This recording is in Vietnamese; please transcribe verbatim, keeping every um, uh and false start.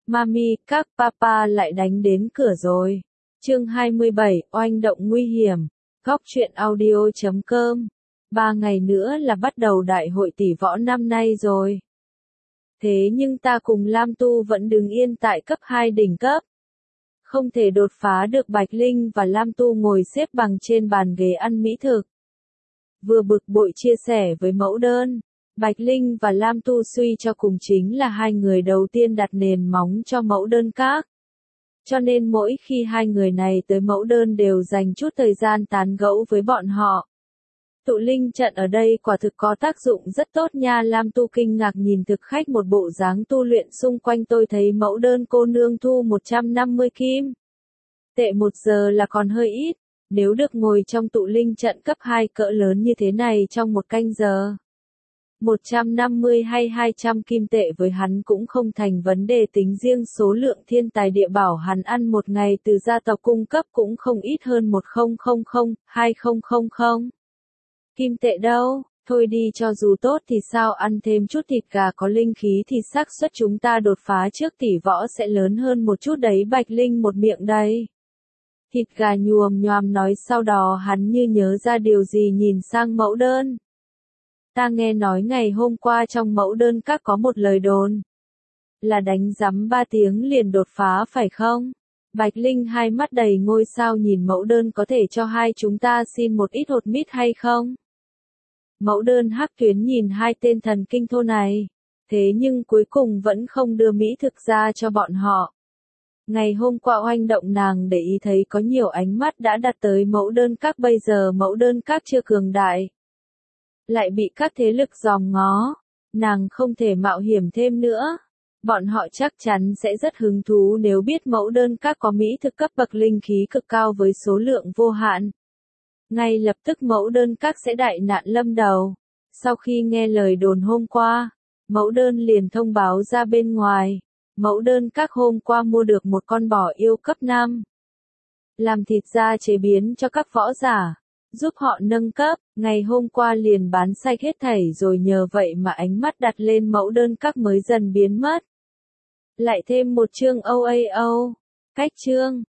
Mami, các papa lại đánh đến cửa rồi. Chương hai mươi bảy, oanh động nguy hiểm. Góc truyện audio chấm com. Ba ngày nữa là bắt đầu đại hội tỷ võ năm nay rồi. Thế nhưng ta cùng Lam Tu vẫn đứng yên tại cấp hai đỉnh cấp. Không thể đột phá được. Bạch Linh và Lam Tu ngồi xếp bằng trên bàn ghế ăn mỹ thực. Vừa bực bội chia sẻ với mẫu đơn. Bạch Linh và Lam Tu suy cho cùng chính là hai người đầu tiên đặt nền móng cho mẫu đơn các. Cho nên mỗi khi hai người này tới mẫu đơn đều dành chút thời gian tán gẫu với bọn họ. Tụ linh trận ở đây quả thực có tác dụng rất tốt nha. Lam Tu kinh ngạc nhìn thực khách một bộ dáng tu luyện xung quanh. Tôi thấy mẫu đơn cô nương thu một trăm năm mươi kim tệ một giờ là còn hơi ít. Nếu được ngồi trong tụ linh trận cấp hai cỡ lớn như thế này trong một canh giờ, một trăm năm mươi hay hai trăm kim tệ với hắn cũng không thành vấn đề. Tính riêng số lượng thiên tài địa bảo hắn ăn một ngày từ gia tộc cung cấp cũng không ít hơn một nghìn, hai nghìn kim tệ đâu. Thôi đi, cho dù tốt thì sao, ăn thêm chút thịt gà có linh khí thì xác suất chúng ta đột phá trước tỷ võ sẽ lớn hơn một chút đấy. Bạch Linh một miệng đầy thịt gà nhuồm nhoàm nói, sau đó hắn như nhớ ra điều gì nhìn sang mẫu đơn. Ta nghe nói ngày hôm qua trong mẫu đơn các có một lời đồn. Là đánh rắm ba tiếng liền đột phá phải không? Bạch Linh hai mắt đầy ngôi sao nhìn mẫu đơn, có thể cho hai chúng ta xin một ít hột mít hay không? Mẫu đơn hắc tuyến nhìn hai tên thần kinh thô này. Thế nhưng cuối cùng vẫn không đưa mỹ thực ra cho bọn họ. Ngày hôm qua oanh động nàng để ý thấy có nhiều ánh mắt đã đặt tới mẫu đơn các. Bây giờ mẫu đơn các chưa cường đại, lại bị các thế lực dòm ngó. Nàng không thể mạo hiểm thêm nữa. Bọn họ chắc chắn sẽ rất hứng thú nếu biết mẫu đơn các có mỹ thực cấp bậc linh khí cực cao với số lượng vô hạn. Ngay lập tức mẫu đơn các sẽ đại nạn lâm đầu. Sau khi nghe lời đồn hôm qua, mẫu đơn liền thông báo ra bên ngoài. Mẫu đơn các hôm qua mua được một con bò yêu cấp năm. Làm thịt ra chế biến cho các võ giả, giúp họ nâng cấp. Ngày hôm qua liền bán sạch hết thảy rồi, nhờ vậy mà ánh mắt đặt lên mẫu đơn các mới dần biến mất. Lại thêm một chương o a o. Cách chương